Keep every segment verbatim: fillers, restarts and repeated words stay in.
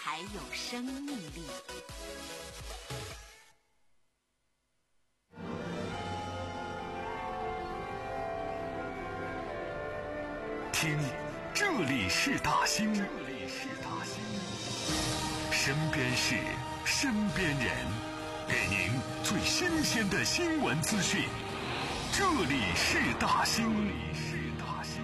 才有生命力。 听，这里是大兴，这里是大兴，身边事，身边人，给您最新鲜的新闻资讯。这里是大兴，这里是大兴。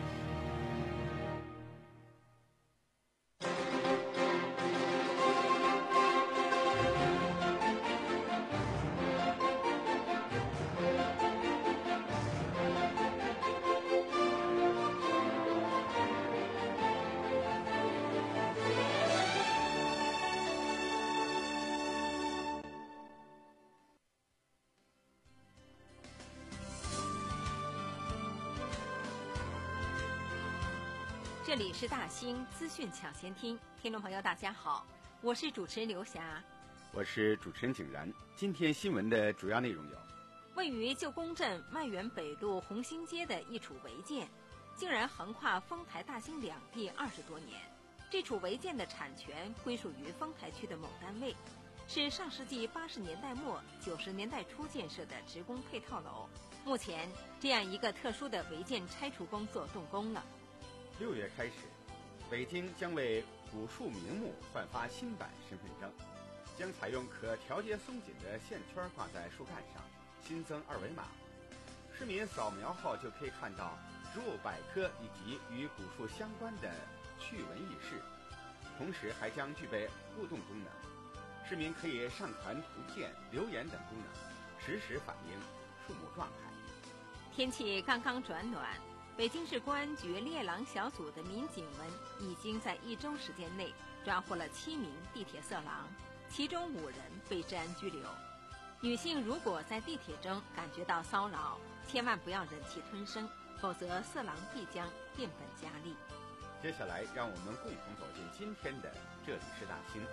这里是大兴资讯抢先听，听众朋友大家好，我是主持人刘霞， 我是主持人景然。今天新闻的主要内容有： 位于旧宫镇万源北路红星街的一处违建，竟然横跨丰台大兴两地二十多年。这处违建的产权归属于丰台区的某单位，是上世纪八十年代末九十年代初建设的职工配套楼。目前，这样一个特殊的违建拆除工作动工了。 六月开始，北京将为古树名木换发新版身份证，将采用可调节松紧的线圈挂在树干上，新增二维码，市民扫描后就可以看到植物百科以及与古树相关的趣闻轶事，同时还将具备互动功能，市民可以上传图片、留言等功能，实时反映树木状态。 天气刚刚转暖，北京市公安局猎狼小组的民警们已经在一周时间内抓获了七名地铁色狼，其中五人被治安拘留。女性如果在地铁中感觉到骚扰，千万不要忍气吞声，否则色狼必将变本加厉。 接下来让我们共同走进今天的这里是大兴。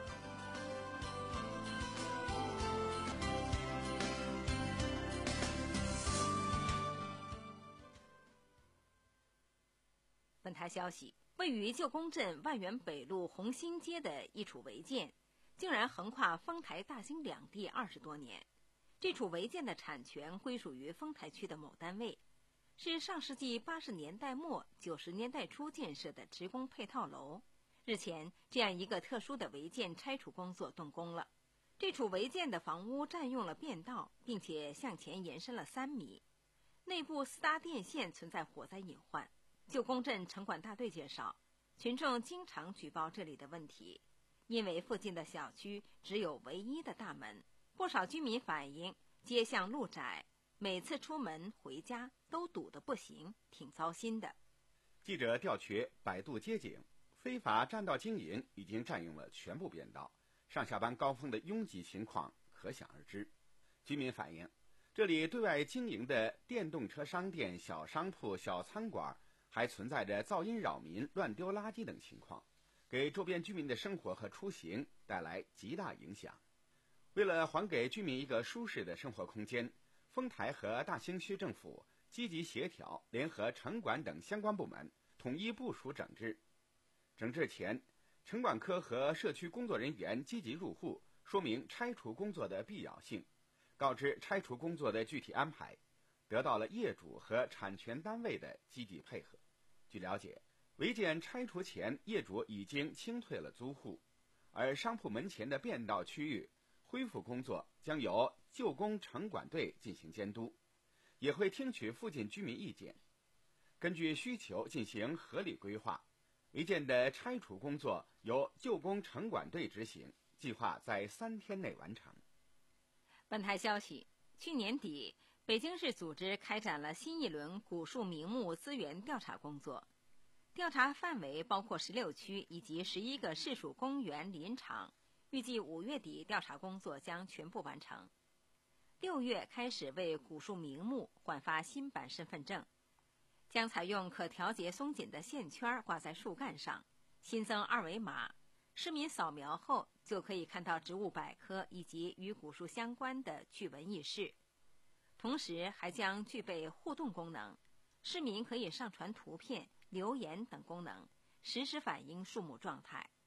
本台消息，位于旧宫镇万源北路红星街的一处违建，竟然横跨丰台大兴两地二十多年。这处违建的产权归属于丰台区的某单位，是上世纪八十年代末九十年代初建设的职工配套楼。日前，这样一个特殊的违建拆除工作动工了。这处违建的房屋占用了便道，并且向前延伸了三米，内部四搭电线存在火灾隐患。旧宫镇城管大队介绍，群众经常举报这里的问题，因为附近的小区只有唯一的大门，不少居民反映街巷路窄，每次出门回家都堵得不行，挺糟心的。 记者调取百度街景，非法占道经营已经占用了全部便道，上下班高峰的拥挤情况可想而知。居民反映，这里对外经营的电动车商店、小商铺、小餐馆还存在着噪音扰民、乱丢垃圾等情况，给周边居民的生活和出行带来极大影响。为了还给居民一个舒适的生活空间，丰台和大兴区政府积极协调，联合城管等相关部门统一部署整治。整治前，城管科和社区工作人员积极入户，说明拆除工作的必要性，告知拆除工作的具体安排，得到了业主和产权单位的积极配合。据了解，违建拆除前，业主已经清退了租户，而商铺门前的便道区域恢复工作将由旧宫城管队进行监督，也会听取附近居民意见，根据需求进行合理规划。违建的拆除工作由旧宫城管队执行，计划在三天内完成。 本台消息，去年底，北京市组织开展了新一轮古树名木资源调查工作，调查范围包括十六区以及十一个市属公园林场，预计五月底调查工作将全部完成。六月开始为古树名木换发新版身份证，将采用可调节松紧的线圈挂在树干上，新增二维码，市民扫描后就可以看到植物百科以及与古树相关的趣闻轶事。同时还将具备互动功能，市民可以上传图片、留言等功能，实时反映树木状态。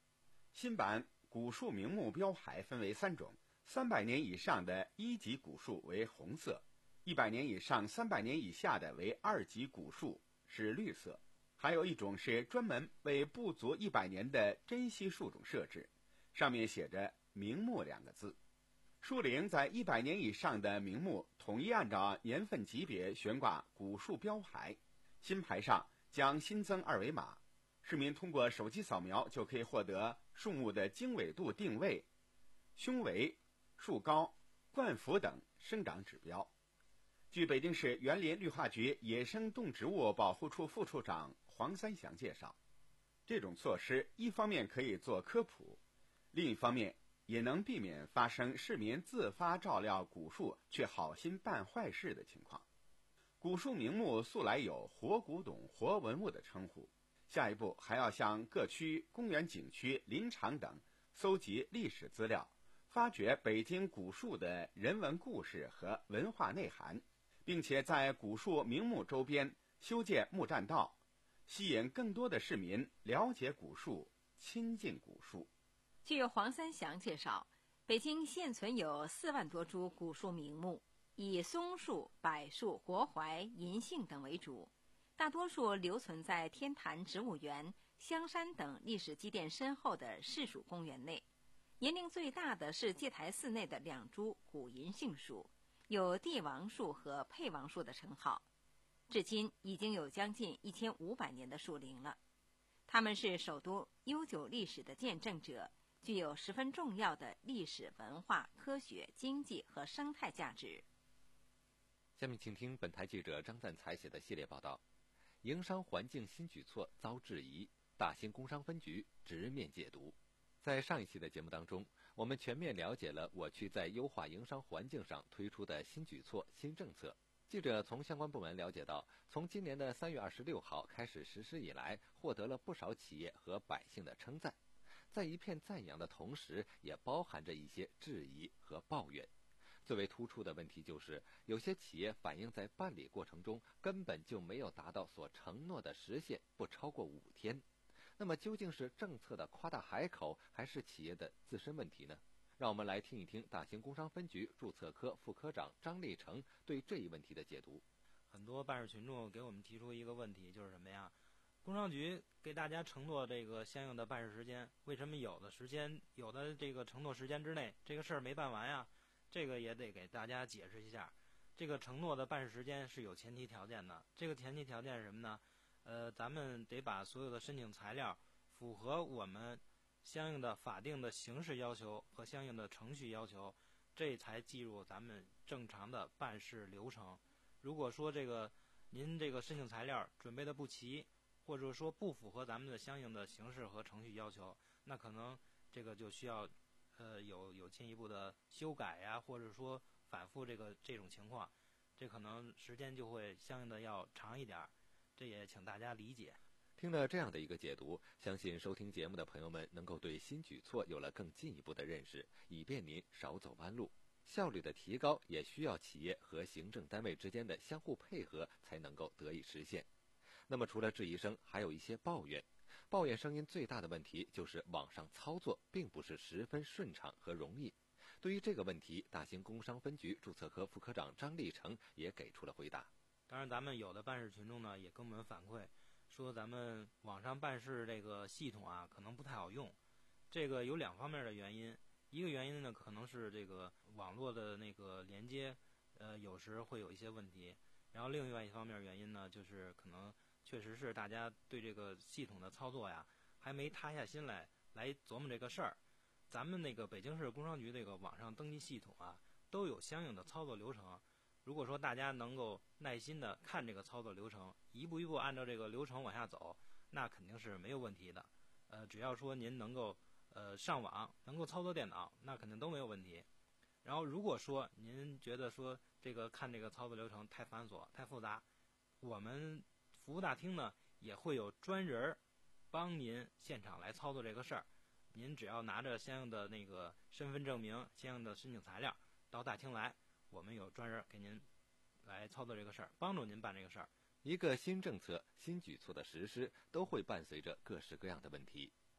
新版古树名木标牌分为三种，三百年以上的一级古树为红色，一百年以上、三百年以下的为二级古树，是绿色。还有一种是专门为不足一百年的珍稀树种设置，上面写着名木两个字。树龄在一百年以上的名木统一按照年份级别悬挂古树标牌，新牌上将新增二维码，市民通过手机扫描就可以获得树木的经纬度定位、胸围、树高、冠幅等生长指标。据北京市园林绿化局野生动植物保护处副处长黄三祥介绍，这种措施一方面可以做科普，另一方面也能避免发生市民自发照料古树却好心办坏事的情况。古树名木素来有活古董、活文物的称呼，下一步还要向各区、公园景区、林场等搜集历史资料，发掘北京古树的人文故事和文化内涵，并且在古树名木周边修建木栈道，吸引更多的市民了解古树、亲近古树。 据黄三祥介绍，北京现存有四万多株古树名木，以松树、柏树、活槐、银杏等为主，大多数留存在天坛植物园、香山等历史积淀深厚的市属公园内。年龄最大的是戒台寺内的两株古银杏树，有帝王树和沛王树的称号，至今已经有将近一千五百年的树龄了。它们是首都悠久历史的见证者，具有十分重要的历史文化、科学、经济和生态价值。 下面请听本台记者张赞才写的系列报道：营商环境新举措遭质疑，大兴工商分局直面解读。在上一期的节目当中，我们全面了解了我区在优化营商环境上推出的新举措、新政策。记者从相关部门了解到，从今年的三月二十六号开始实施以来，获得了不少企业和百姓的称赞。在一片赞扬的同时，也包含着一些质疑和抱怨。最为突出的问题就是，有些企业反映在办理过程中根本就没有达到所承诺的时限，不超过五天。那么究竟是政策的夸大海口，还是企业的自身问题呢？让我们来听一听大兴工商分局注册科副科长张立成对这一问题的解读。 很多办事群众给我们提出一个问题，就是什么呀？工商局给大家承诺这个相应的办事时间，为什么有的时间、有的这个承诺时间之内，这个事儿没办完呀？这个也得给大家解释一下。这个承诺的办事时间是有前提条件的，这个前提条件是什么呢？呃，咱们得把所有的申请材料符合我们相应的法定的形式要求和相应的程序要求，这才计入咱们正常的办事流程。如果说这个您这个申请材料准备的不齐，或者说不符合咱们的相应的形式和程序要求，那可能这个就需要呃有有进一步的修改呀，或者说反复这个这种情况，这可能时间就会相应的要长一点，这也请大家理解。 听了这样的一个解读，相信收听节目的朋友们能够对新举措有了更进一步的认识，以便您少走弯路。效率的提高也需要企业和行政单位之间的相互配合才能够得以实现。那么除了质疑声，还有一些抱怨。抱怨声音最大的问题就是网上操作并不是十分顺畅和容易。对于这个问题，大兴工商分局注册科副科长张立成也给出了回答。 当然咱们有的办事群众呢也跟我们反馈说，咱们网上办事这个系统啊可能不太好用。这个有两方面的原因，一个原因呢可能是这个网络的那个连接呃有时会有一些问题，然后另外一方面原因呢就是可能确实是大家对这个系统的操作呀还没塌下心来来琢磨这个事儿。咱们那个北京市工商局这个网上登记系统啊都有相应的操作流程，如果说大家能够耐心的看这个操作流程，一步一步按照这个流程往下走，那肯定是没有问题的。呃，只要说您能够呃上网，能够操作电脑，那肯定都没有问题。然后如果说您觉得说这个看这个操作流程太繁琐、太复杂，我们服务大厅呢也会有专人帮您现场来操作这个事儿。您只要拿着相应的那个身份证明、相应的申请材料到大厅来，我们有专人给您来操作这个事儿，帮助您办这个事儿。 一个新政策、新举措的实施都会伴随着各式各样的问题。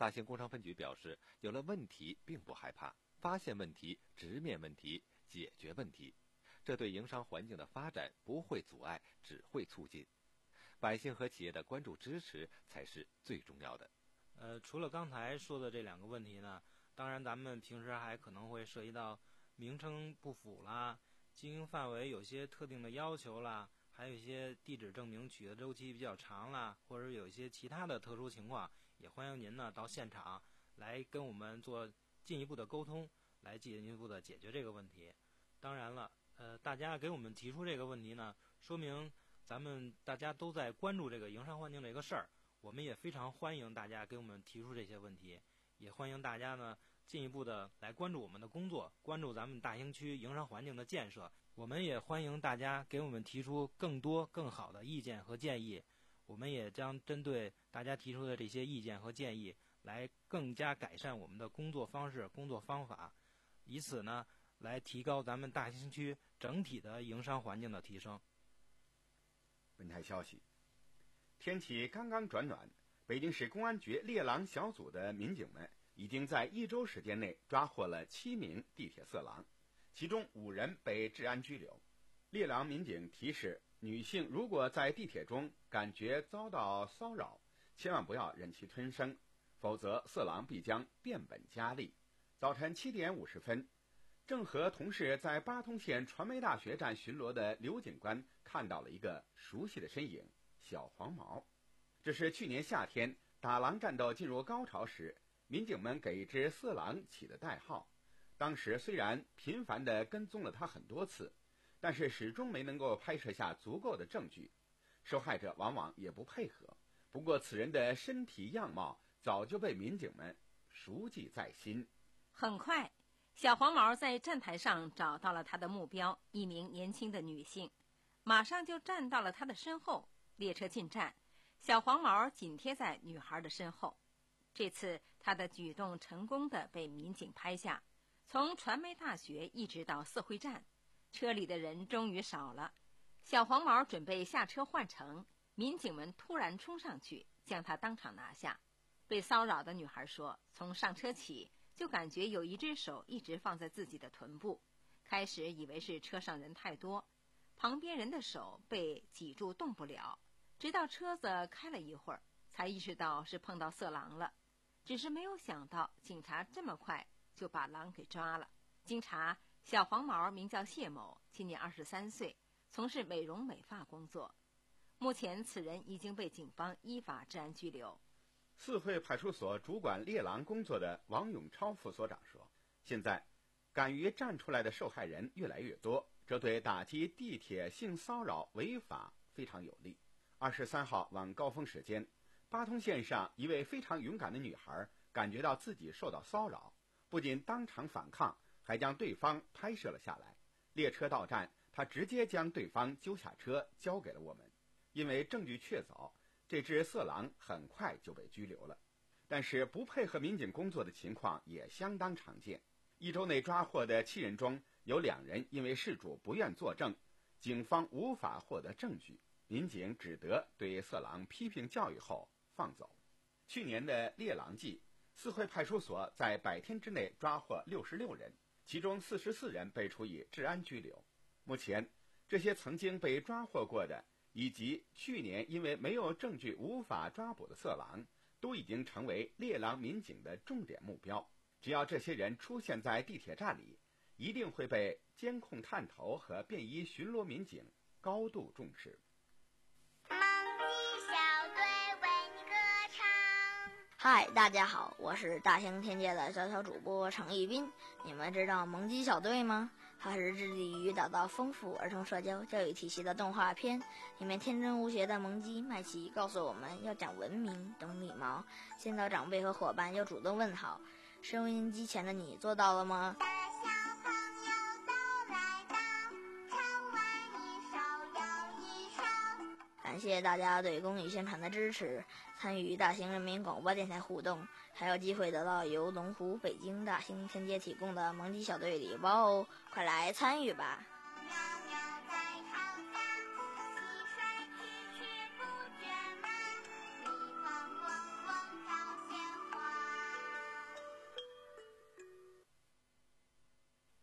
大兴工商分局表示，有了问题并不害怕，发现问题，直面问题，解决问题，这对营商环境的发展不会阻碍，只会促进。百姓和企业的关注支持才是最重要的。 呃，除了刚才说的这两个问题呢，当然咱们平时还可能会涉及到名称不符啦，经营范围有些特定的要求啦，还有一些地址证明取得周期比较长啦，或者有一些其他的特殊情况，也欢迎您呢到现场来跟我们做进一步的沟通，来进一步的解决这个问题。当然了，呃，大家给我们提出这个问题呢，说明咱们大家都在关注这个营商环境这个事儿，我们也非常欢迎大家给我们提出这些问题，也欢迎大家呢进一步的来关注我们的工作，关注咱们大兴区营商环境的建设。我们也欢迎大家给我们提出更多更好的意见和建议，我们也将针对大家提出的这些意见和建议来更加改善我们的工作方式、工作方法，以此呢来提高咱们大兴区整体的营商环境的提升。 本台消息，天气刚刚转暖，北京市公安局猎狼小组的民警们已经在一周时间内抓获了七名地铁色狼，其中五人被治安拘留。猎狼民警提示女性，如果在地铁中感觉遭到骚扰，千万不要忍气吞声，否则色狼必将变本加厉。早晨七点五十分，正和同事在八通线传媒大学站巡逻的刘警官看到了一个熟悉的身影——小黄毛。这是去年夏天打狼战斗进入高潮时，民警们给一只色狼起的代号。当时虽然频繁地跟踪了他很多次，但是始终没能够拍摄下足够的证据，受害者往往也不配合。不过此人的身体样貌早就被民警们熟记在心。 很快，小黄毛在站台上找到了他的目标，一名年轻的女性，马上就站到了她的身后。列车进站，小黄毛紧贴在女孩的身后。这次他的举动成功地被民警拍下。从传媒大学一直到四惠站，车里的人终于少了。小黄毛准备下车换乘，民警们突然冲上去，将他当场拿下。被骚扰的女孩说，从上车起就感觉有一只手一直放在自己的臀部，开始以为是车上人太多，旁边人的手被挤住动不了，直到车子开了一会儿，才意识到是碰到色狼了。只是没有想到警察这么快就把狼给抓了。经查，小黄毛名叫谢某，今年二十三岁，从事美容美发工作。目前此人已经被警方依法治安拘留。 四惠派出所主管猎狼工作的王永超副所长说，现在敢于站出来的受害人越来越多，这对打击地铁性骚扰违法非常有利。二十三号晚高峰时间，八通线上一位非常勇敢的女孩感觉到自己受到骚扰，不仅当场反抗，还将对方拍摄了下来。列车到站，她直接将对方揪下车交给了我们。因为证据确凿，这只色狼很快就被拘留了。但是不配合民警工作的情况也相当常见。一周内抓获的七人中，有两人因为事主不愿作证，警方无法获得证据，民警只得对色狼批评教育后放走。去年的猎狼季，四惠派出所在百天之内抓获六十六人，其中四十四人被处以治安拘留。目前，这些曾经被抓获过的，以及去年因为没有证据无法抓捕的色狼，都已经成为猎狼民警的重点目标。只要这些人出现在地铁站里，一定会被监控探头和便衣巡逻民警高度重视。 萌鸡小队为你歌唱。 嗨，大家好，我是大兴天界的小小主播程一斌。你们知道萌鸡小队吗？它是致力于打造丰富儿童社交教育体系的动画片。里面天真无邪的萌鸡麦琪告诉我们要讲文明、懂礼貌，见到长辈和伙伴要主动问好。收音机前的你做到了吗？ 大小朋友都来到，唱完一首又一首。 感谢大家对公益宣传的支持，参与大兴人民广播电台互动，还有机会得到由龙湖北京大兴天街提供的萌鸡小队礼包哦，快来参与吧！ 鸟鸟在草上，蟋蟀蛐蛐不觉忙，蜜蜂嗡嗡找鲜花。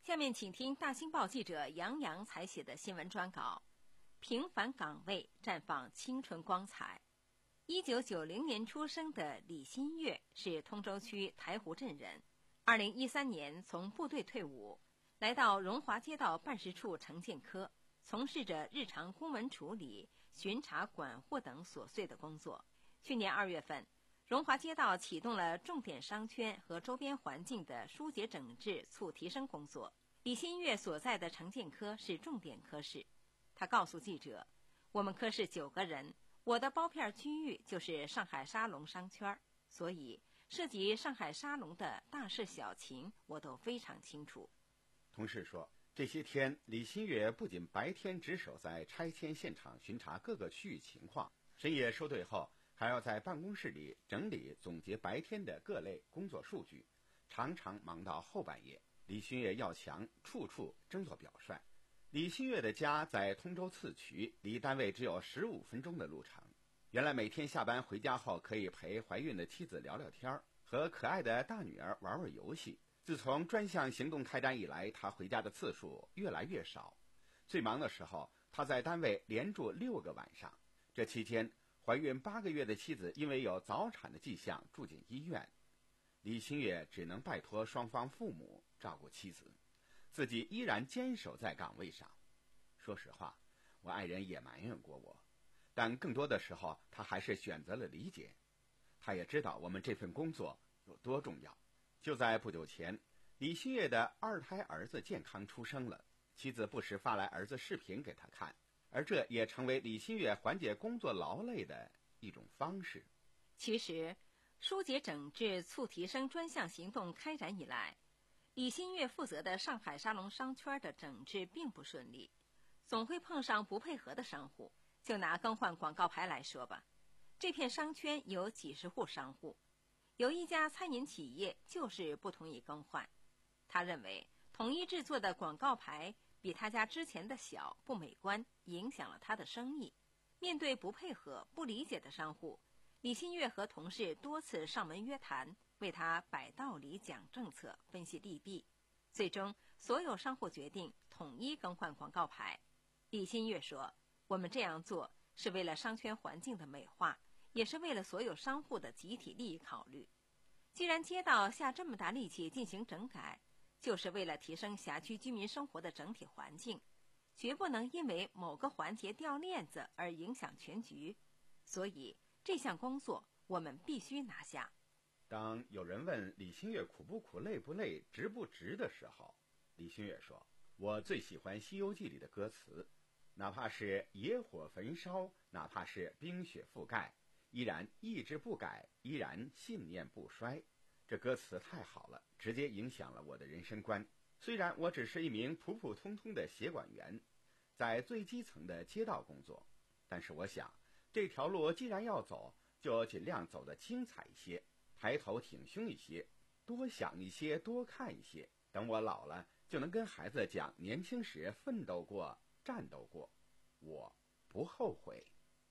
下面请听大新报记者杨洋采写的新闻专稿：平凡岗位绽放青春光彩。一九九零年出生的李新月是通州区台湖镇人。二零一三年从部队退伍，来到荣华街道办事处城建科，从事着日常公文处理、巡查管货等琐碎的工作。去年二月份，荣华街道启动了重点商圈和周边环境的疏解整治促提升工作。李新月所在的城建科是重点科室。他告诉记者，我们科室九个人，我的包片区域就是上海沙龙商圈，所以涉及上海沙龙的大事小情我都非常清楚。 同事说，这些天李新月不仅白天值守在拆迁现场巡查各个区域情况，深夜收队后还要在办公室里整理总结白天的各类工作数据，常常忙到后半夜。李新月要强，处处争做表率。李新月的家在通州次渠，离单位只有十五分钟的路程。原来每天下班回家后可以陪怀孕的妻子聊聊天，和可爱的大女儿玩玩游戏。自从专项行动开展以来，他回家的次数越来越少。最忙的时候，他在单位连住六个晚上。这期间，怀孕八个月的妻子因为有早产的迹象住进医院，李新月只能拜托双方父母照顾妻子，自己依然坚守在岗位上。说实话，我爱人也埋怨过我，但更多的时候他还是选择了理解。他也知道我们这份工作有多重要。就在不久前，李新月的二胎儿子健康出生了，妻子不时发来儿子视频给他看，而这也成为李新月缓解工作劳累的一种方式。 其实，疏解整治促提升专项行动开展以来，李新月负责的上海沙龙商圈的整治并不顺利，总会碰上不配合的商户。就拿更换广告牌来说吧，这片商圈有几十户商户，有一家餐饮企业就是不同意更换。他认为统一制作的广告牌比他家之前的小，不美观，影响了他的生意。面对不配合、不理解的商户，李新月和同事多次上门约谈，为他摆道理、讲政策、分析利弊。最终，所有商户决定统一更换广告牌。李新月说，我们这样做是为了商圈环境的美化，也是为了所有商户的集体利益考虑。既然街道下这么大力气进行整改，就是为了提升辖区居民生活的整体环境，绝不能因为某个环节掉链子而影响全局。所以这项工作我们必须拿下。 当有人问李新月苦不苦、累不累、值不值的时候，李新月说，我最喜欢《西游记》里的歌词，哪怕是野火焚烧，哪怕是冰雪覆盖，依然意志不改，依然信念不衰。这歌词太好了，直接影响了我的人生观。虽然我只是一名普普通通的协管员，在最基层的街道工作，但是我想，这条路既然要走，就尽量走得精彩一些，抬头挺胸一些，多想一些，多看一些。等我老了，就能跟孩子讲年轻时奋斗过、战斗过，我不后悔。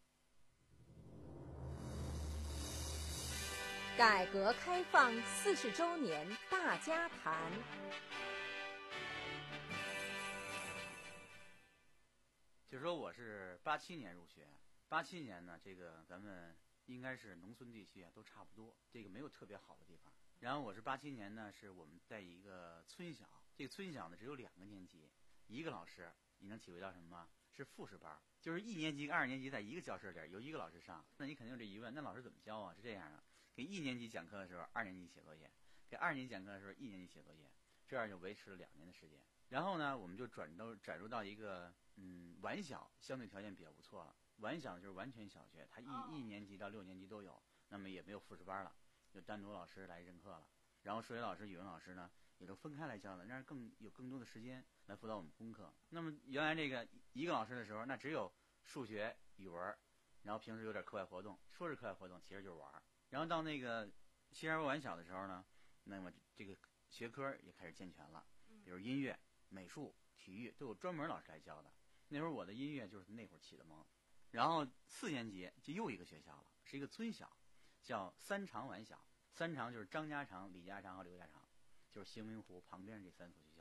改革开放四十周年大家谈。 就说我是八七年入学，八七年呢，这个咱们应该是农村地区啊都差不多，这个没有特别好的地方。然后我是八七年呢，是我们在一个村小，这个村小呢只有两个年级，一个老师，你能体会到什么吗？是复式班，就是一年级、二年级在一个教室里有一个老师上。那你肯定有这疑问，那老师怎么教啊？是这样的，给一年级讲课的时候，二年级写作业；给二年级讲课的时候，一年级写作业，这样就维持了两年的时间。然后呢，我们就转到转入到一个嗯晚小，相对条件比较不错了。晚小就是完全小学，他一一年级到六年级都有，那么也没有复式班了，就单独老师来任课了。然后数学老师、语文老师呢，也都分开来教了，让更有更多的时间来辅导我们功课。那么原来这个一个老师的时候，那只有数学、语文，然后平时有点课外活动，说是课外活动，其实就是玩。然后到那个西二晚小的时候呢，那么这个学科也开始健全了，比如音乐、美术、体育都有专门老师来教的。那会儿我的音乐就是那会儿起的蒙。然后四年级就又一个学校了，是一个村小，叫三长晚小。三长就是张家长、李家长和刘家长，就是兴明湖旁边这三所学校。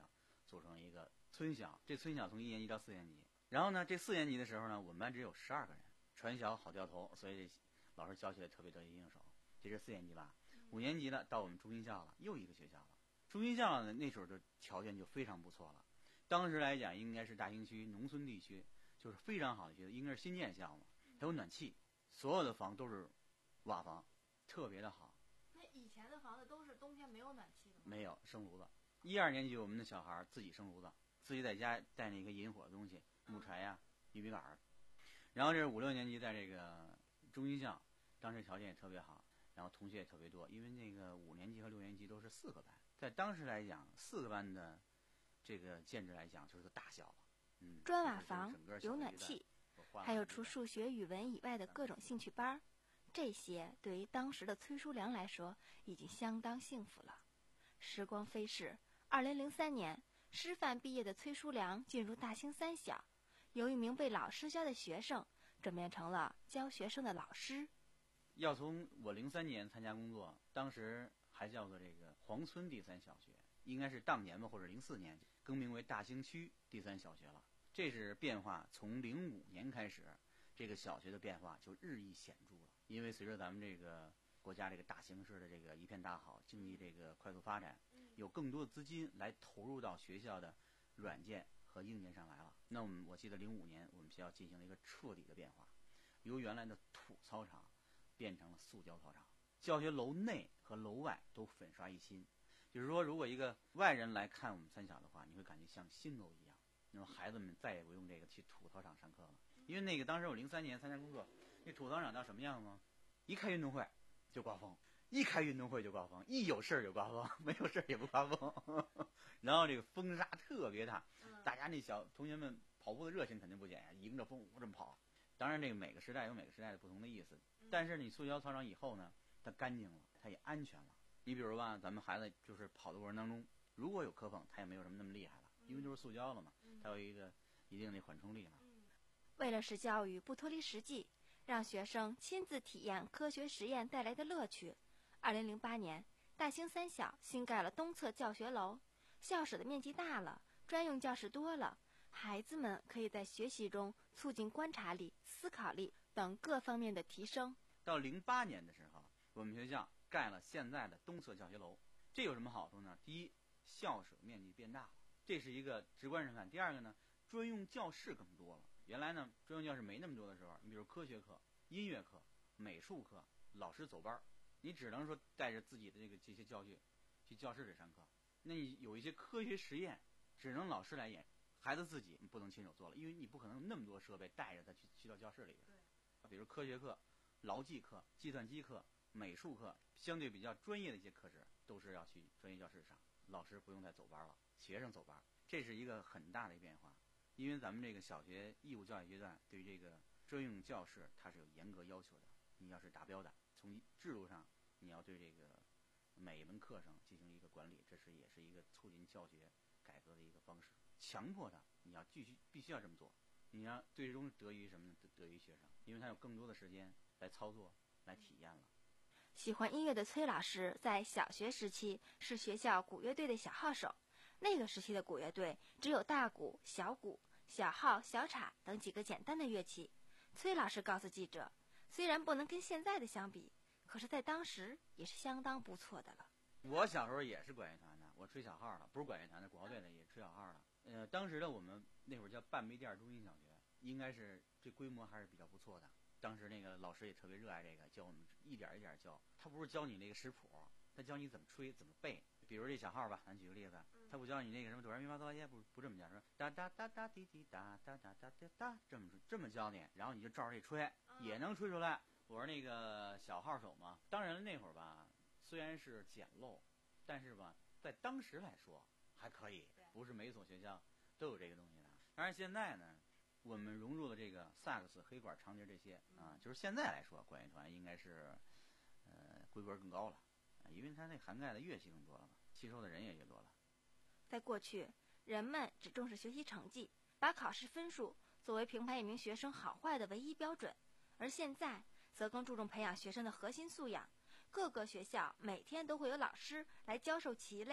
组成一个村小。这村小从一年级到四年级，然后呢，这四年级的时候呢，我们班只有十二个人，传小好掉头，所以老师教起来特别得心应手。这是四年级吧？五年级了，到我们中心校了，又一个学校了。中心校呢，那时候的条件就非常不错了。当时来讲，应该是大兴区农村地区，就是非常好的学校，应该是新建校嘛，还有暖气，所有的房都是瓦房，特别的好。 那以前的房子都是冬天没有暖气的吗？ 没有生炉子。一二年级我们的小孩自己生炉子，自己在家带那个引火的东西，木柴呀、玉米杆儿。然后这是五六年级在这个中心校，当时条件也特别好，然后同学也特别多，因为那个五年级和六年级都是四个班，在当时来讲，四个班的这个建制来讲就是个大校了。嗯， 砖瓦房有暖气，还有除数学、语文以外的各种兴趣班儿，这些对于当时的崔叔良来说已经相当幸福了。时光飞逝，二零零三年，师范毕业的崔叔良进入大兴三小，由一名被老师教的学生转变成了教学生的老师。 要从我零三年参加工作，当时还叫做这个黄村第三小学，应该是当年吧，或者零四年更名为大兴区第三小学了。这是变化，从零五年开始，这个小学的变化就日益显著了。因为随着咱们这个国家这个大形势的这个一片大好，经济这个快速发展，有更多的资金来投入到学校的软件和硬件上来了。那我们我记得零五年我们学校进行了一个彻底的变化，由原来的土操场变成了塑胶操场，教学楼内和楼外都粉刷一新。就是说，如果一个外人来看我们三小的话，你会感觉像新楼一样。那么孩子们再也不用这个去土操场上课了，因为那个当时我零三年参加工作，那土操场到什么样吗？一开运动会就刮风，一开运动会就刮风，一有事儿就刮风，没有事儿也不刮风。然后这个风沙特别大，大家那小同学们跑步的热情肯定不减呀，迎着风这么跑。当然，这个每个时代有每个时代的不同的意思，但是你塑胶操场以后呢，它干净了，它也安全了。你比如吧，咱们孩子就是跑的过程当中，如果有磕碰，它也没有什么那么厉害了，因为就是塑胶了嘛，它有一个一定的缓冲力了。 为了使教育不脱离实际，让学生亲自体验科学实验带来的乐趣，二零零八年，大兴三小新盖了东侧教学楼，校舍的面积大了，专用教室多了，孩子们可以在学习中促进观察力、思考力等各方面的提升。 到零八年的时候，我们学校盖了现在的东侧教学楼，这有什么好处呢？第一，校舍面积变大了，这是一个直观上看。第二个呢，专用教室更多了。原来呢，专用教室没那么多的时候，你比如科学课、音乐课、美术课，老师走班，你只能说带着自己的这个这些教具去教室里上课。那你有一些科学实验，只能老师来演，孩子自己不能亲手做了，因为你不可能那么多设备带着他去去到教室里边。比如科学课、劳技课、计算机课、美术课，相对比较专业的一些课时，都是要去专业教室上，老师不用再走班了，学生走班，这是一个很大的变化。因为咱们这个小学义务教育阶段对于这个专用教室它是有严格要求的，你要是达标的，从制度上你要对这个每一门课程进行一个管理，这是也是一个促进教学改革的一个方式。强迫他，你要继续必须要这么做，你要最终得益于什么呢？得益于学生，因为他有更多的时间来操作、来体验了。 喜欢音乐的崔老师在小学时期是学校鼓乐队的小号手，那个时期的鼓乐队只有大鼓、小鼓、小号、小镲等几个简单的乐器。崔老师告诉记者，虽然不能跟现在的相比，可是在当时也是相当不错的了。 我小时候也是管乐团的，我吹小号的，不是管乐团的，鼓号队的也吹小号的。呃，当时的我们那会儿叫半梅店中心小学，应该是这规模还是比较不错的。当时那个老师也特别热爱这个，教我们一点一点教。他不是教你那个识谱，他教你怎么吹、怎么背。比如这小号吧，咱举个例子，他不教你那个什么哆来咪发嗦拉西，不不这么教，说哒哒哒哒滴滴哒哒哒哒哒哒，这么这么教你，然后你就照着这吹，也能吹出来。我是那个小号手嘛，当然那会儿吧，虽然是简陋，但是吧，在当时来说还可以，不是每所学校都有这个东西的。当然现在呢，我们融入了这个萨克斯、黑管、长笛这些啊，就是现在来说，管乐团应该是呃规格更高了，因为它那涵盖的乐器更多了嘛，吸收的人也越多了。 在过去，人们只重视学习成绩，把考试分数作为评判一名学生好坏的唯一标准，而现在则更注重培养学生的核心素养。各个学校每天都会有老师来教授棋类、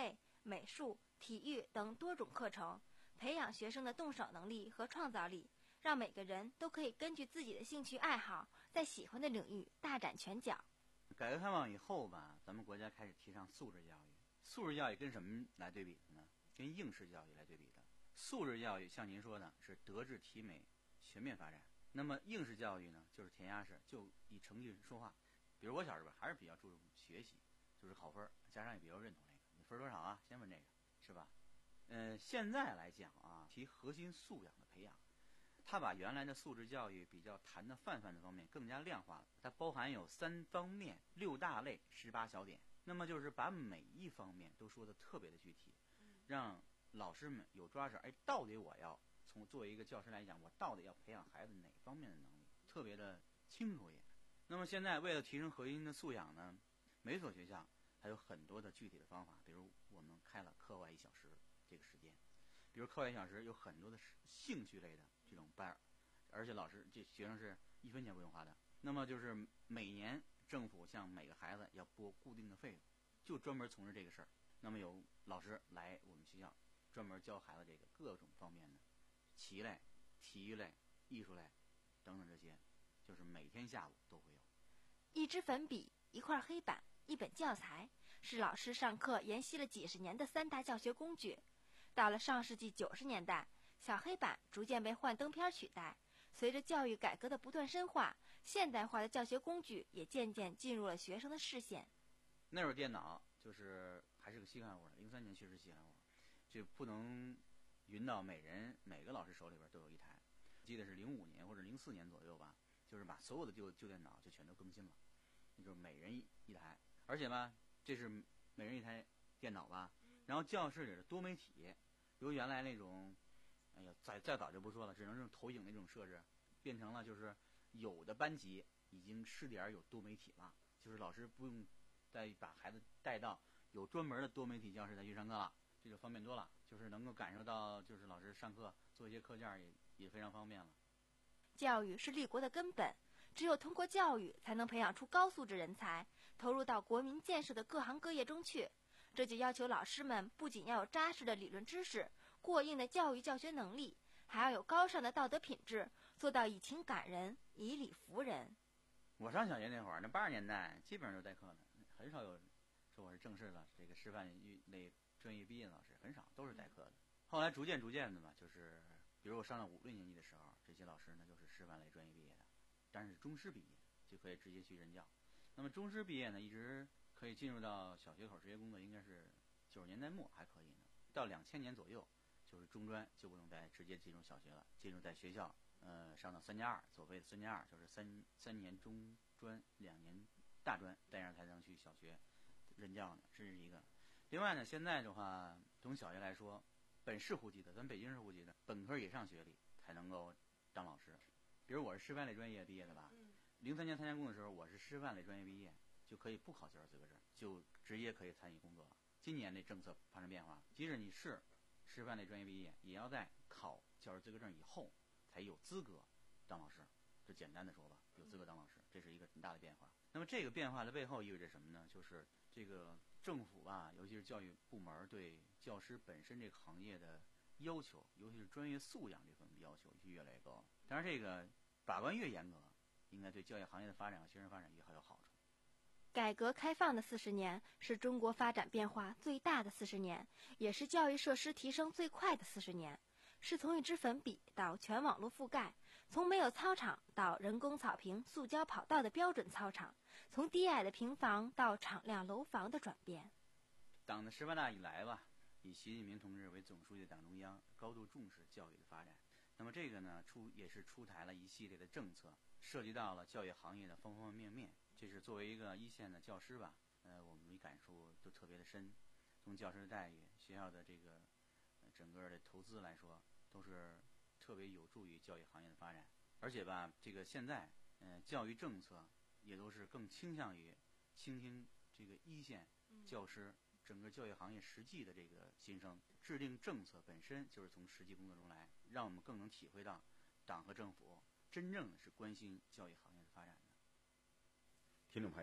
美术、体育等多种课程，培养学生的动手能力和创造力，让每个人都可以根据自己的兴趣爱好，在喜欢的领域大展拳脚。 改革开放以后吧，咱们国家开始提倡素质教育。素质教育跟什么来对比的呢？跟应试教育来对比的。素质教育像您说的是德智体美全面发展，那么应试教育呢，就是填鸭式，就以成绩说话。比如我小时候还是比较注重学习，就是考分，家长也比较认同这个，你分多少啊？先问这个，是吧？呃，现在来讲啊，提核心素养的培养，它把原来的素质教育比较谈的泛泛的方面更加量化了。它包含有三方面、六大类、十八小点，那么就是把每一方面都说的特别的具体，让老师们有抓手。哎，到底我要从作为一个教师来讲，我到底要培养孩子哪方面的能力，特别的清楚一点。那么现在为了提升核心的素养呢，每所学校还有很多的具体的方法，比如我们开了课外一小时这个时间，比如课外一小时有很多的兴趣类的这种班，而且老师这学生是一分钱不用花的。那么就是每年政府向每个孩子要拨固定的费用，就专门从事这个事儿。那么有老师来我们学校专门教孩子这个各种方面的棋类、体育类、艺术类等等，这些就是每天下午都会有。 一支粉笔、一块黑板、一本教材，是老师上课沿袭了几十年的三大教学工具。到了上世纪九十年代，小黑板逐渐被幻灯片取代。随着教育改革的不断深化，现代化的教学工具也渐渐进入了学生的视线。 那会儿电脑就是还是个稀罕物，零三年确实稀罕物，就不能匀到每人每个老师手里边都有一台。记得是零五年或者零四年左右吧，就是把所有的旧旧电脑就全都更新了，那就是每人一一台。而且吧，这是每人一台电脑吧，然后教室里的多媒体由原来那种，哎呀，再再早就不说了，只能用投影那种设置，变成了就是有的班级已经试点有多媒体了，就是老师不用再把孩子带到有专门的多媒体教室再去上课了，这就方便多了，就是能够感受到就是老师上课做一些课件也也非常方便了。 教育是立国的根本，只有通过教育才能培养出高素质人才，投入到国民建设的各行各业中去。这就要求老师们不仅要有扎实的理论知识、过硬的教育教学能力，还要有高尚的道德品质，做到以情感人、以理服人。 我上小学那会儿，那八十年代基本上都代课的，很少有说我是正式的这个师范类专业毕业的老师，很少，都是代课的。后来逐渐逐渐的嘛，就是比如我上了五六年级的时候，这些老师呢就是师范类专业毕业的，但是中师毕业就可以直接去任教。那么中师毕业呢，一直可以进入到小学口直接工作，应该是九十年代末还可以呢。到两千年左右，就是中专就不用再直接进入小学了，进入在学校，呃，上到三加二，所谓的三加二就是三三年中专，两年大专，这样才能去小学任教呢，这是一个。另外呢，现在的话，从小学来说，本市户籍的，咱北京市户籍的本科以上学历才能够当老师。比如我是师范类专业毕业的吧，零三年参加工的时候，我是师范类专业毕业，就可以不考教师资格证，就直接可以参与工作了。今年这政策发生变化，即使你是师范类专业毕业，也要在考教师资格证以后才有资格当老师。这简单的说吧，有资格当老师，这是一个很大的变化。那么这个变化的背后意味着什么呢？就是这个政府吧，尤其是教育部门对教师本身这个行业的要求，尤其是专业素养这方面要求越来越高。当然，这个把关越严格，应该对教育行业的发展和学生发展越好有好处。 改革开放的四十年是中国发展变化最大的四十年，也是教育设施提升最快的四十年。是从一支粉笔到全网络覆盖，从没有操场到人工草坪、塑胶跑道的标准操场，从低矮的平房到敞亮楼房的转变。 党的十八大以来吧，以习近平同志为总书记的党中央高度重视教育的发展。那么这个呢，出也是出台了一系列的政策，涉及到了教育行业的方方面面。这是作为一个一线的教师吧，呃，我们感触都特别的深。从教师的待遇、学校的这个、呃、整个的投资来说，都是特别有助于教育行业的发展。而且吧，这个现在，呃，教育政策也都是更倾向于倾听这个一线教师、整个教育行业实际的这个心声。制定政策本身就是从实际工作中来，让我们更能体会到党和政府真正的是关心教育行业的发展的。 听众朋友，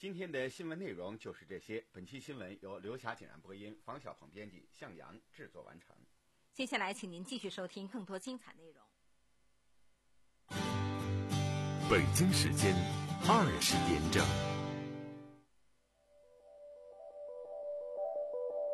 今天的新闻内容就是这些。本期新闻由刘霞、景然播音，方小鹏编辑，向阳制作完成。 接下来，请您继续收听更多精彩内容。 北京时间二十点整。